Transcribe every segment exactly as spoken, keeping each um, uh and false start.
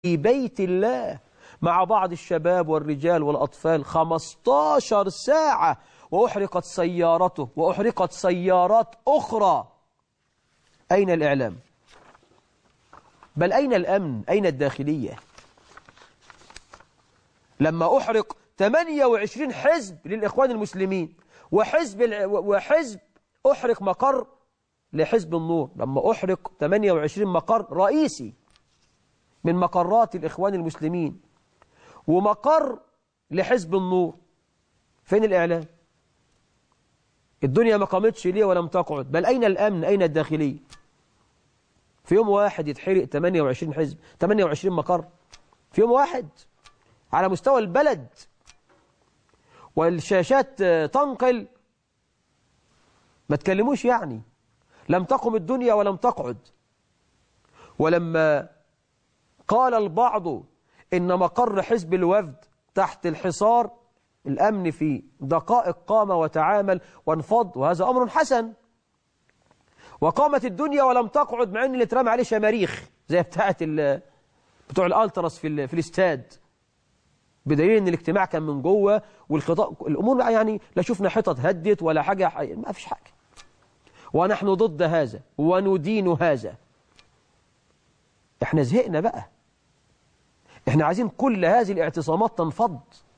في بيت الله مع بعض الشباب والرجال والأطفال خمستاشر ساعة، وأحرقت سيارته وأحرقت سيارات أخرى. أين الإعلام؟ بل أين الأمن؟ أين الداخلية؟ لما أحرق ثمانية وعشرين حزب للإخوان المسلمين وحزب وحزب أحرق مقر لحزب النور، لما أحرق ثمانية وعشرين مقر رئيسي من مقرات الإخوان المسلمين ومقر لحزب النور، فين الإعلام؟ الدنيا ما قامتش ليه ولم تقعد. بل أين الأمن؟ أين الداخلية؟ في يوم واحد يتحرق ثمانية وعشرين حزب، ثمانية وعشرين مقر في يوم واحد على مستوى البلد، والشاشات تنقل. ما تكلموش يعني، لم تقم الدنيا ولم تقعد. ولما قال البعض إن مقر حزب الوفد تحت الحصار، الأمن في دقائق قام وتعامل وانفض، وهذا أمر حسن. وقامت الدنيا ولم تقعد، مع أن اللي اترمى عليه شماريخ زي بتاعة بتوع الألتراس في, في الاستاد، بدليل أن الاجتماع كان من جوه والخطاء الأمور يعني لا شفنا حيطة هدت ولا حاجة، ما فيش حاجة. ونحن ضد هذا وندين هذا. احنا زهقنا بقى، احنا عايزين كل هذه الاعتصامات تنفض.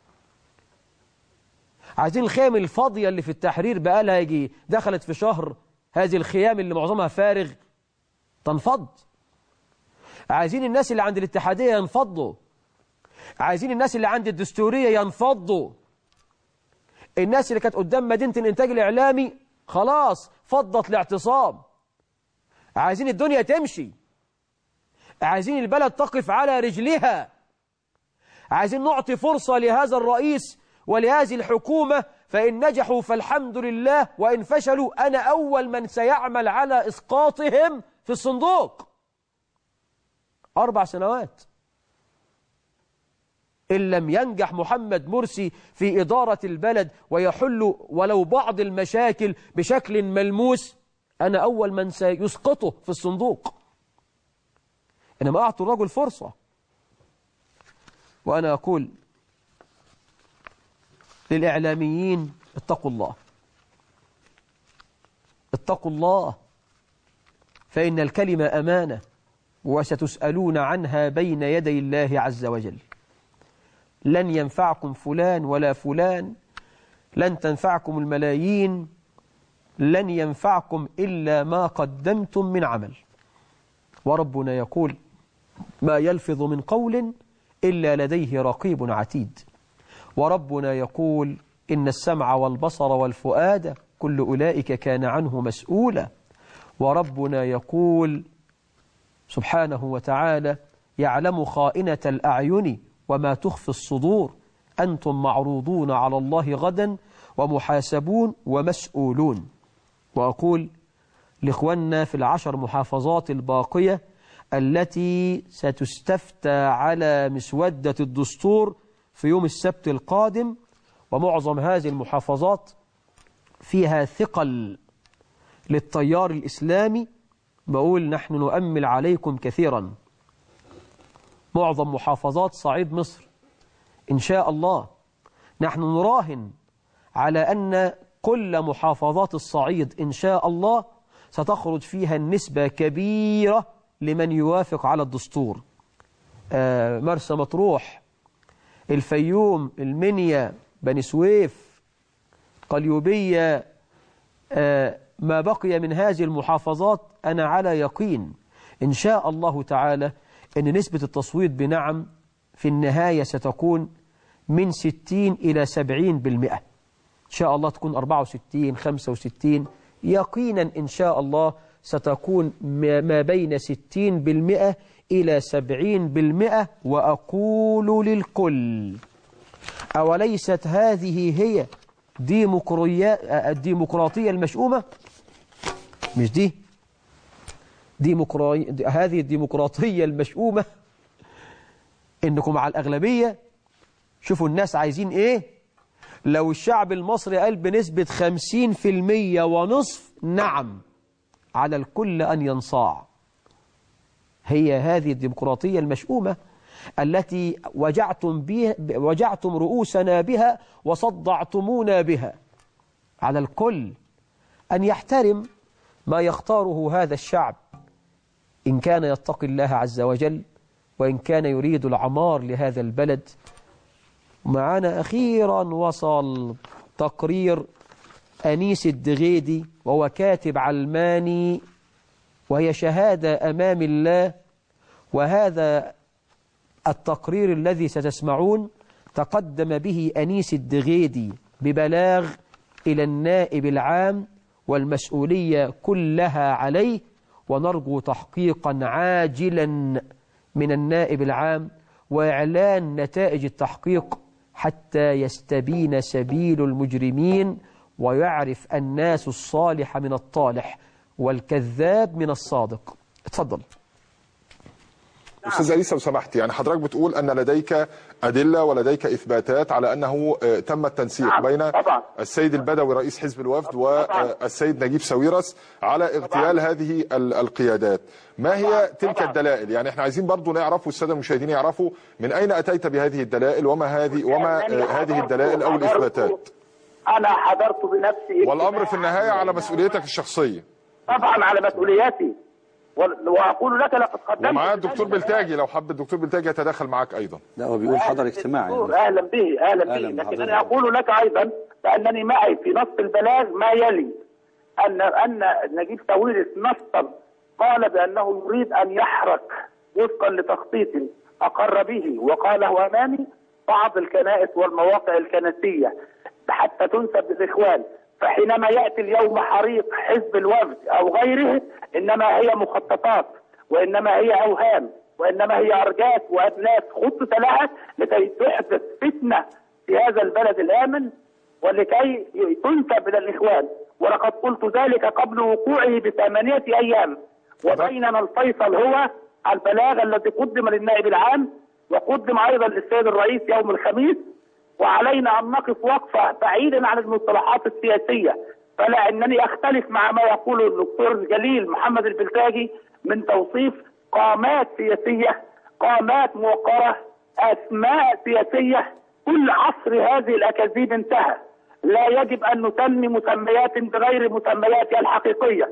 عايزين الخيام الفاضية اللي في التحرير بقى لها يجي دخلت في شهر، هذه الخيام اللي معظمها فارغ تنفض. عايزين الناس اللي عند الاتحادية ينفضوا، عايزين الناس اللي عند الدستورية ينفضوا، الناس اللي كانت قدام مدينة الإنتاج الإعلامي خلاص فضت الاعتصام. عايزين الدنيا تمشي، عايزين البلد تقف على رجلها، عايزين نعطي فرصة لهذا الرئيس ولهذه الحكومة، فإن نجحوا فالحمد لله، وإن فشلوا أنا أول من سيعمل على إسقاطهم في الصندوق. أربع سنوات إن لم ينجح محمد مرسي في إدارة البلد ويحل ولو بعض المشاكل بشكل ملموس، أنا أول من سيسقطه في الصندوق. إنما أعطوا الرجل فرصة. وأنا أقول للإعلاميين اتقوا الله، اتقوا الله، فإن الكلمة أمانة وستسألون عنها بين يدي الله عز وجل. لن ينفعكم فلان ولا فلان، لن تنفعكم الملايين، لن ينفعكم إلا ما قدمتم من عمل. وربنا يقول ما يلفظ من قول إلا لديه رقيب عتيد. وربنا يقول إن السمع والبصر والفؤاد كل أولئك كان عنه مسؤولا. وربنا يقول سبحانه وتعالى يعلم خائنة الأعين وما تخفي الصدور، أنتم معروضون على الله غدا ومحاسبون ومسؤولون. وأقول لإخواننا في العشر محافظات الباقية التي ستستفتى على مسودة الدستور في يوم السبت القادم، ومعظم هذه المحافظات فيها ثقل للتيار الإسلامي، بقول نحن نؤمل عليكم كثيرا. معظم محافظات صعيد مصر إن شاء الله نحن نراهن على أن كل محافظات الصعيد إن شاء الله ستخرج فيها النسبة كبيرة لمن يوافق على الدستور. آه مرسى مطروح، الفيوم، المنيا، بني سويف، قليوبية، آه ما بقي من هذه المحافظات أنا على يقين إن شاء الله تعالى أن نسبة التصويت بنعم في النهاية ستكون من ستين إلى سبعين بالمئة. إن شاء الله تكون أربعة وستين خمسة وستين، يقينا إن شاء الله ستكون ما بين ستين بالمئة إلى سبعين بالمئة. وأقول للكل أوليست هذه هي الديمقراطية المشؤومة؟ مش دي ديمقراطية، هذه الديمقراطية المشؤومة إنكم على الأغلبية. شوفوا الناس عايزين إيه. لو الشعب المصري قال بنسبة خمسين في المية ونصف نعم، على الكل أن ينصاع. هي هذه الديمقراطية المشؤومة التي وجعتم, بها وجعتم رؤوسنا بها وصدعتمونا بها. على الكل أن يحترم ما يختاره هذا الشعب إن كان يتقي الله عز وجل، وإن كان يريد العمار لهذا البلد. معنا أخيرا وصل تقرير أنيس الدغيدي، وهو كاتب علماني، وهي شهادة أمام الله. وهذا التقرير الذي ستسمعون تقدم به أنيس الدغيدي ببلاغ إلى النائب العام، والمسؤولية كلها عليه، ونرجو تحقيقا عاجلا من النائب العام وإعلان نتائج التحقيق حتى يستبين سبيل المجرمين، ويعرف الناس الصالح من الطالح والكذاب من الصادق. اتفضل أستاذ أنيس لو سمحت، يعني حضرتك بتقول أن لديك أدلة ولديك إثباتات على أنه تم التنسيق بين السيد البدوي رئيس حزب الوفد والسيد نجيب ساويرس على اغتيال هذه القيادات. ما هي تلك الدلائل؟ يعني احنا عايزين برضو نعرف والسادة المشاهدين يعرفوا من أين أتيت بهذه الدلائل، وما هذه وما هذه الدلائل أو الإثباتات. أنا حضرت بنفسي، والأمر في النهاية على مسؤوليتك الشخصية. طبعا على مسؤولياتي، واقول لك لقد قدمت. ومعاه الدكتور بلتاجي، لو حب الدكتور بلتاجي يتدخل معك ايضا. لا هو بيقول حضر اجتماع يعني. اهلا به اهلا به، لكن انا اقول لك ايضا بانني معي في نص البلاغ ما يلي: ان ان نجيب ساويرس نصا قال بانه يريد ان يحرق وفقا لتخطيط اقر به وقاله امامي بعض الكنائس والمواقع الكنسيه حتى تنسب للاخوان. فحينما يأتي اليوم حريق حزب الوفد أو غيره، إنما هي مخططات، وإنما هي أوهام، وإنما هي أرجاس وأدلاس خطط لها لكي تحدث فتنة في هذا البلد الآمن ولكي تنسب إلى الإخوان. ولقد قلت ذلك قبل وقوعه بثمانية أيام. وبيننا الفيصل هو البلاغ الذي قدم للنائب العام وقدم أيضا للسيد الرئيس يوم الخميس، وعلينا أن نقف وقفة بعيدا عن المصطلحات السياسية. فلا أنني أختلف مع ما يقوله الدكتور الجليل محمد البلتاجي من توصيف قامات سياسية، قامات موقرة، أسماء سياسية. كل عصر هذه الأكاذيب انتهى. لا يجب أن نسمي مسميات بغير مسمياتها الحقيقية.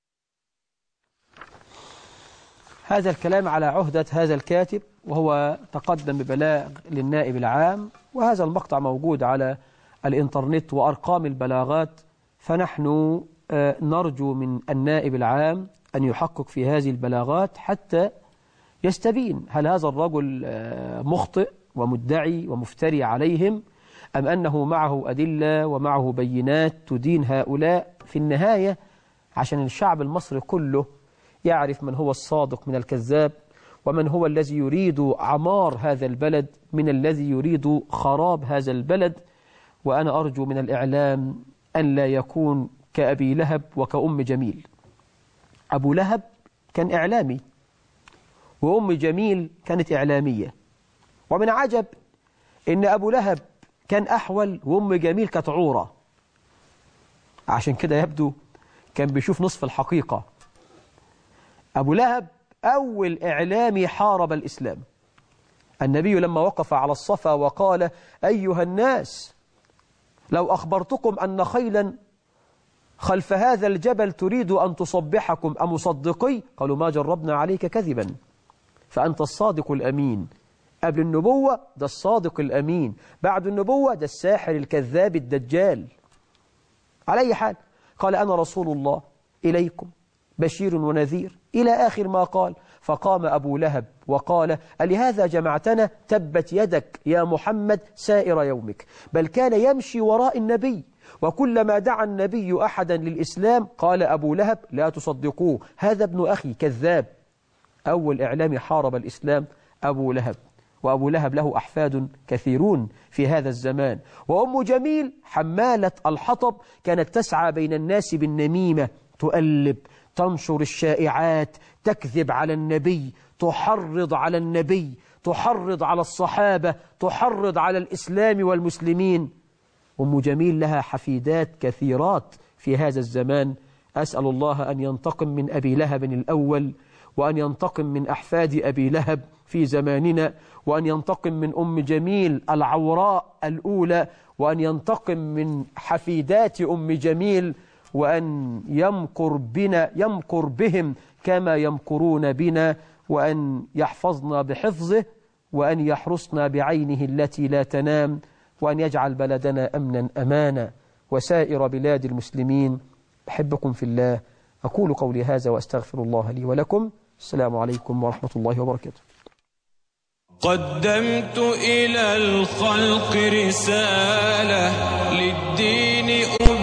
هذا الكلام على عهدة هذا الكاتب، وهو تقدم ببلاغ للنائب العام، وهذا المقطع موجود على الإنترنت وأرقام البلاغات. فنحن نرجو من النائب العام أن يحقق في هذه البلاغات حتى يستبين هل هذا الرجل مخطئ ومدعي ومفتري عليهم، أم أنه معه أدلة ومعه بينات تدين هؤلاء. في النهاية عشان الشعب المصري كله يعرف من هو الصادق من الكذاب، ومن هو الذي يريد عمار هذا البلد من الذي يريد خراب هذا البلد. وأنا أرجو من الإعلام أن لا يكون كأبي لهب وكأم جميل. أبو لهب كان إعلامي، وأم جميل كانت إعلامية. ومن عجب إن أبو لهب كان أحول وأم جميل كانت عورة، عشان كده يبدو كان بيشوف نصف الحقيقة. أبو لهب أول إعلامي حارب الإسلام. النبي لما وقف على الصفا وقال: أيها الناس، لو أخبرتكم أن خيلا خلف هذا الجبل تريد أن تصبحكم أمصدقي؟ قالوا: ما جربنا عليك كذبا، فأنت الصادق الأمين. قبل النبوة ده الصادق الأمين، بعد النبوة ده الساحر الكذاب الدجال. على أي حال قال: أنا رسول الله إليكم بشير ونذير، إلى آخر ما قال. فقام أبو لهب وقال: ألهذا جمعتنا؟ تبت يدك يا محمد سائر يومك. بل كان يمشي وراء النبي، وكلما دعا النبي أحدا للإسلام قال أبو لهب: لا تصدقوه، هذا ابن أخي كذاب. أول إعلامي حارب الإسلام أبو لهب. وأبو لهب له أحفاد كثيرون في هذا الزمان. وأم جميل حمالة الحطب كانت تسعى بين الناس بالنميمة، تؤلب، تنشر الشائعات، تكذب على النبي، تحرض على النبي، تحرض على الصحابة، تحرض على الإسلام والمسلمين. أم جميل لها حفيدات كثيرات في هذا الزمان. أسأل الله أن ينتقم من أبي لهب الأول، وأن ينتقم من أحفاد أبي لهب في زماننا، وأن ينتقم من أم جميل العوراء الأولى، وأن ينتقم من حفيدات أم جميل، وأن يمكر بنا يمكر بهم كما يمكرون بنا، وأن يحفظنا بحفظه، وأن يحرسنا بعينه التي لا تنام، وأن يجعل بلدنا أمنا أمانا وسائر بلاد المسلمين. أحبكم في الله، أقول قولي هذا وأستغفر الله لي ولكم. السلام عليكم ورحمة الله وبركاته. قدمت إلى الخلق رسالة للدين أبي